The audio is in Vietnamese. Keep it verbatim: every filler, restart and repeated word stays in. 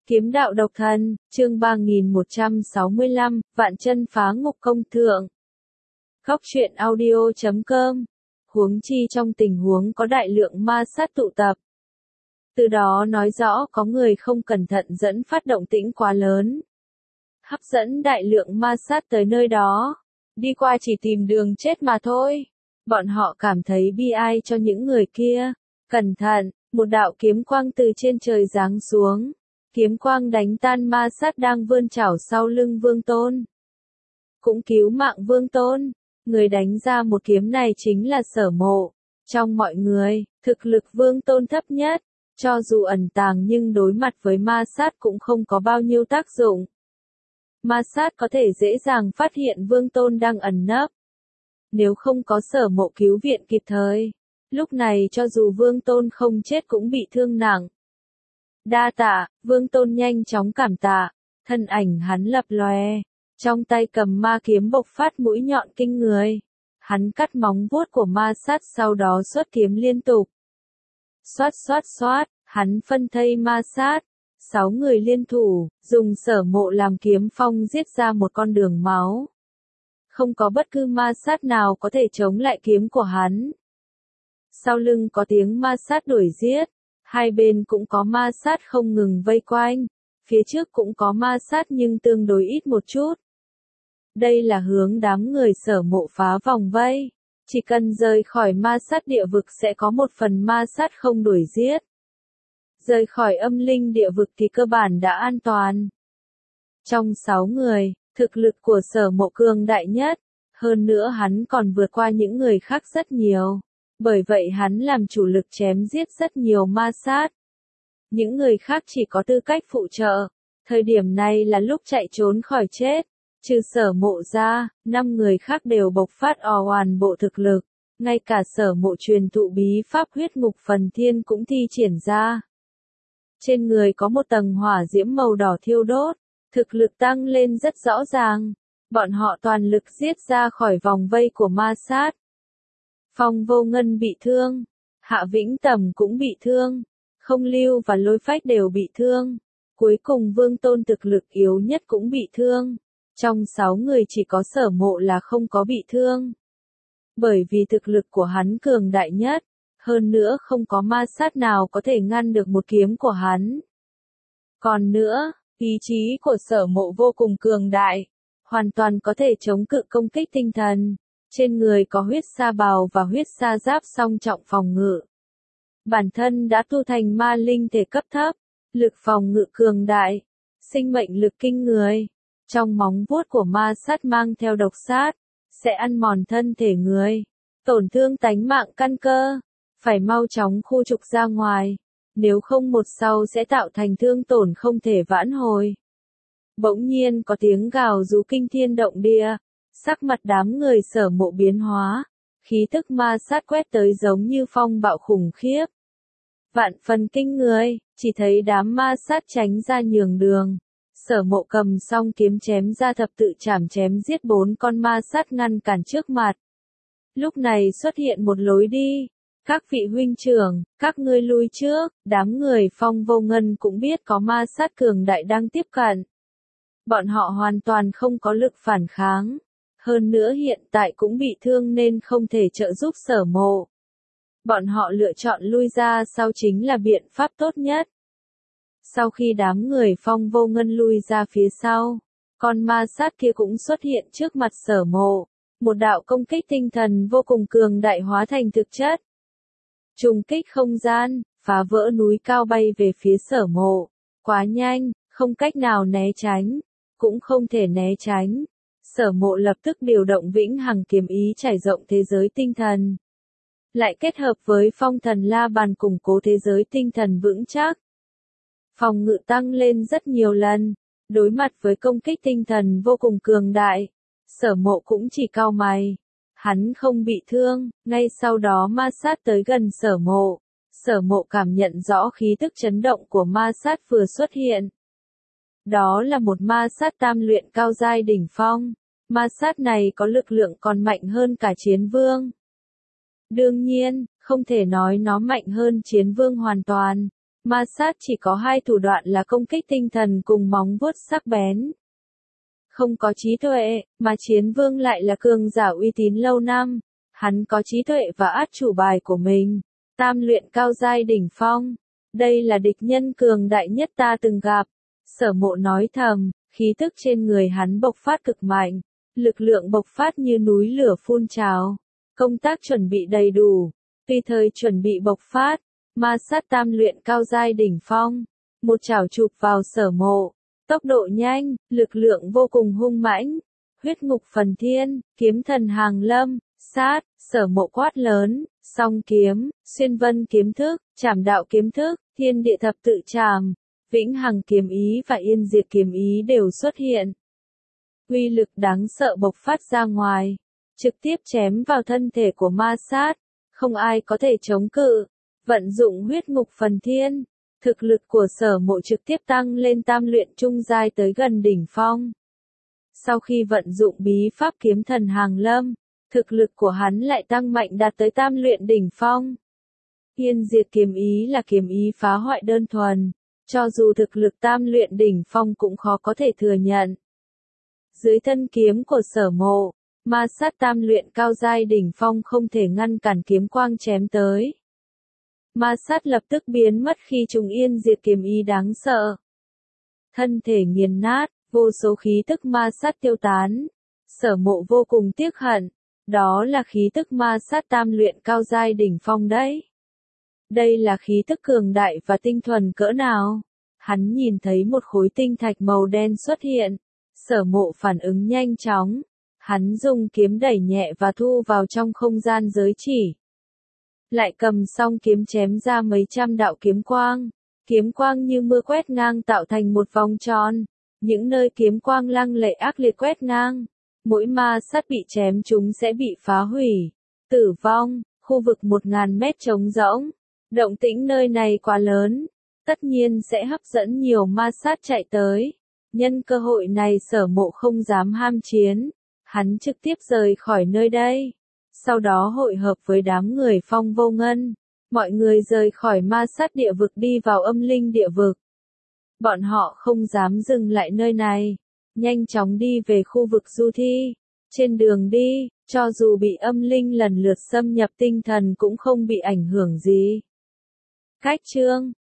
Kiếm đạo độc thân, chương ba nghìn một trăm sáu mươi lăm, vạn chân phá ngục công thượng. Góc truyện audio chấm com. Huống chi trong tình huống có đại lượng ma sát tụ tập. Từ đó nói rõ có người không cẩn thận dẫn phát động tĩnh quá lớn. Hấp dẫn đại lượng ma sát tới nơi đó. Đi qua chỉ tìm đường chết mà thôi. Bọn họ cảm thấy bi ai cho những người kia. Cẩn thận, một đạo kiếm quang từ trên trời giáng xuống. Kiếm quang đánh tan ma sát đang vươn chảo sau lưng Vương Tôn. Cũng cứu mạng Vương Tôn. Người đánh ra một kiếm này chính là Sở Mộ. Trong mọi người, thực lực Vương Tôn thấp nhất. Cho dù ẩn tàng nhưng đối mặt với ma sát cũng không có bao nhiêu tác dụng. Ma sát có thể dễ dàng phát hiện Vương Tôn đang ẩn nấp. Nếu không có Sở Mộ cứu viện kịp thời, lúc này cho dù Vương Tôn không chết cũng bị thương nặng. Đa tạ, Vương Tôn nhanh chóng cảm tạ, thân ảnh hắn lập lòe, trong tay cầm ma kiếm bộc phát mũi nhọn kinh người. Hắn cắt móng vuốt của ma sát sau đó xuất kiếm liên tục. Xoát xoát xoát, hắn phân thây ma sát. Sáu người liên thủ, dùng Sở Mộ làm kiếm phong giết ra một con đường máu. Không có bất cứ ma sát nào có thể chống lại kiếm của hắn. Sau lưng có tiếng ma sát đuổi giết. Hai bên cũng có ma sát không ngừng vây quanh. Phía trước cũng có ma sát nhưng tương đối ít một chút. Đây là hướng đám người Sở Mộ phá vòng vây. Chỉ cần rời khỏi ma sát địa vực sẽ có một phần ma sát không đuổi giết. Rời khỏi âm linh địa vực thì cơ bản đã an toàn. Trong sáu người, thực lực của Sở Mộ cường đại nhất. Hơn nữa hắn còn vượt qua những người khác rất nhiều. Bởi vậy hắn làm chủ lực chém giết rất nhiều ma sát. Những người khác chỉ có tư cách phụ trợ. Thời điểm này là lúc chạy trốn khỏi chết. Trừ Sở Mộ ra, năm người khác đều bộc phát ò hoàn bộ thực lực. Ngay cả Sở Mộ truyền thụ bí pháp huyết ngục phần thiên cũng thi triển ra. Trên người có một tầng hỏa diễm màu đỏ thiêu đốt. Thực lực tăng lên rất rõ ràng. Bọn họ toàn lực giết ra khỏi vòng vây của ma sát. Phong Vô Ngân bị thương. Hạ Vĩnh Tầm cũng bị thương. Không Lưu và Lôi Phách đều bị thương. Cuối cùng Vương Tôn thực lực yếu nhất cũng bị thương. Trong sáu người chỉ có Sở Mộ là không có bị thương. Bởi vì thực lực của hắn cường đại nhất. Hơn nữa không có ma sát nào có thể ngăn được một kiếm của hắn. Còn nữa, ý chí của Sở Mộ vô cùng cường đại. Hoàn toàn có thể chống cự công kích tinh thần. Trên người có huyết sa bào và huyết sa giáp song trọng phòng ngự. Bản thân đã tu thành ma linh thể cấp thấp. Lực phòng ngự cường đại. Sinh mệnh lực kinh người. Trong móng vuốt của ma sát mang theo độc sát. Sẽ ăn mòn thân thể người. Tổn thương tánh mạng căn cơ. Phải mau chóng khu trục ra ngoài. Nếu không một sau sẽ tạo thành thương tổn không thể vãn hồi. Bỗng nhiên có tiếng gào rú kinh thiên động địa. Sắc mặt đám người Sở Mộ biến hóa. Khí tức ma sát quét tới giống như phong bạo khủng khiếp. Vạn phần kinh người, chỉ thấy đám ma sát tránh ra nhường đường. Sở Mộ cầm song kiếm chém ra thập tự chảm chém giết bốn con ma sát ngăn cản trước mặt. Lúc này xuất hiện một lối đi. Các vị huynh trưởng, các ngươi lui trước, đám người Phong Vô Ngân cũng biết có ma sát cường đại đang tiếp cận. Bọn họ hoàn toàn không có lực phản kháng. Hơn nữa hiện tại cũng bị thương nên không thể trợ giúp Sở Mộ. Bọn họ lựa chọn lui ra sau chính là biện pháp tốt nhất. Sau khi đám người Phong Vô Ngân lui ra phía sau, con ma sát kia cũng xuất hiện trước mặt Sở Mộ. Một đạo công kích tinh thần vô cùng cường đại hóa thành thực chất. Trùng kích không gian, phá vỡ núi cao bay về phía Sở Mộ. Quá nhanh, không cách nào né tránh, cũng không thể né tránh. Sở Mộ lập tức điều động vĩnh hằng kiếm ý trải rộng thế giới tinh thần. Lại kết hợp với phong thần la bàn củng cố thế giới tinh thần vững chắc. Phòng ngự tăng lên rất nhiều lần. Đối mặt với công kích tinh thần vô cùng cường đại. Sở Mộ cũng chỉ cau mày. Hắn không bị thương, ngay sau đó ma sát tới gần Sở Mộ. Sở Mộ cảm nhận rõ khí tức chấn động của ma sát vừa xuất hiện. Đó là một ma sát tam luyện cao giai đỉnh phong. Ma sát này có lực lượng còn mạnh hơn cả Chiến Vương. Đương nhiên, không thể nói nó mạnh hơn Chiến Vương hoàn toàn. Ma sát chỉ có hai thủ đoạn là công kích tinh thần cùng móng vuốt sắc bén. Không có trí tuệ, mà Chiến Vương lại là cường giả uy tín lâu năm. Hắn có trí tuệ và át chủ bài của mình. Tam luyện cao giai đỉnh phong. Đây là địch nhân cường đại nhất ta từng gặp. Sở Mộ nói thầm, khí tức trên người hắn bộc phát cực mạnh. Lực lượng bộc phát như núi lửa phun trào. Công tác chuẩn bị đầy đủ. Tùy thời chuẩn bị bộc phát. Ma sát tam luyện cao giai đỉnh phong. Một chảo chụp vào Sở Mộ. Tốc độ nhanh, lực lượng vô cùng hung mãnh. Huyết ngục phần thiên, kiếm thần hàng lâm, sát, Sở Mộ quát lớn, song kiếm, xuyên vân kiếm thức, trảm đạo kiếm thức, thiên địa thập tự trảm, vĩnh hằng kiếm ý và yên diệt kiếm ý đều xuất hiện. Uy lực đáng sợ bộc phát ra ngoài, trực tiếp chém vào thân thể của ma sát, không ai có thể chống cự. Vận dụng huyết ngục phần thiên, thực lực của Sở Mộ trực tiếp tăng lên tam luyện trung giai tới gần đỉnh phong. Sau khi vận dụng bí pháp kiếm thần hàng lâm, thực lực của hắn lại tăng mạnh đạt tới tam luyện đỉnh phong. Yên diệt kiếm ý là kiếm ý phá hoại đơn thuần, cho dù thực lực tam luyện đỉnh phong cũng khó có thể thừa nhận. Dưới thân kiếm của Sở Mộ, ma sát tam luyện cao giai đỉnh phong không thể ngăn cản kiếm quang chém tới. Ma sát lập tức biến mất khi trùng yên diệt kiếm ý đáng sợ. Thân thể nghiền nát, vô số khí tức ma sát tiêu tán. Sở Mộ vô cùng tiếc hận, đó là khí tức ma sát tam luyện cao giai đỉnh phong đấy. Đây là khí tức cường đại và tinh thuần cỡ nào? Hắn nhìn thấy một khối tinh thạch màu đen xuất hiện. Sở Mộ phản ứng nhanh chóng. Hắn dùng kiếm đẩy nhẹ và thu vào trong không gian giới chỉ. Lại cầm song kiếm chém ra mấy trăm đạo kiếm quang. Kiếm quang như mưa quét ngang tạo thành một vòng tròn. Những nơi kiếm quang lăng lệ ác liệt quét ngang. Mỗi ma sát bị chém chúng sẽ bị phá hủy. Tử vong, khu vực một ngàn mét trống rỗng. Động tĩnh nơi này quá lớn. Tất nhiên sẽ hấp dẫn nhiều ma sát chạy tới. Nhân cơ hội này Sở Mộ không dám ham chiến. Hắn trực tiếp rời khỏi nơi đây. Sau đó hội hợp với đám người Phong Vô Ngân. Mọi người rời khỏi ma sát địa vực đi vào âm linh địa vực. Bọn họ không dám dừng lại nơi này. Nhanh chóng đi về khu vực du thi. Trên đường đi, cho dù bị âm linh lần lượt xâm nhập tinh thần cũng không bị ảnh hưởng gì. Cách chương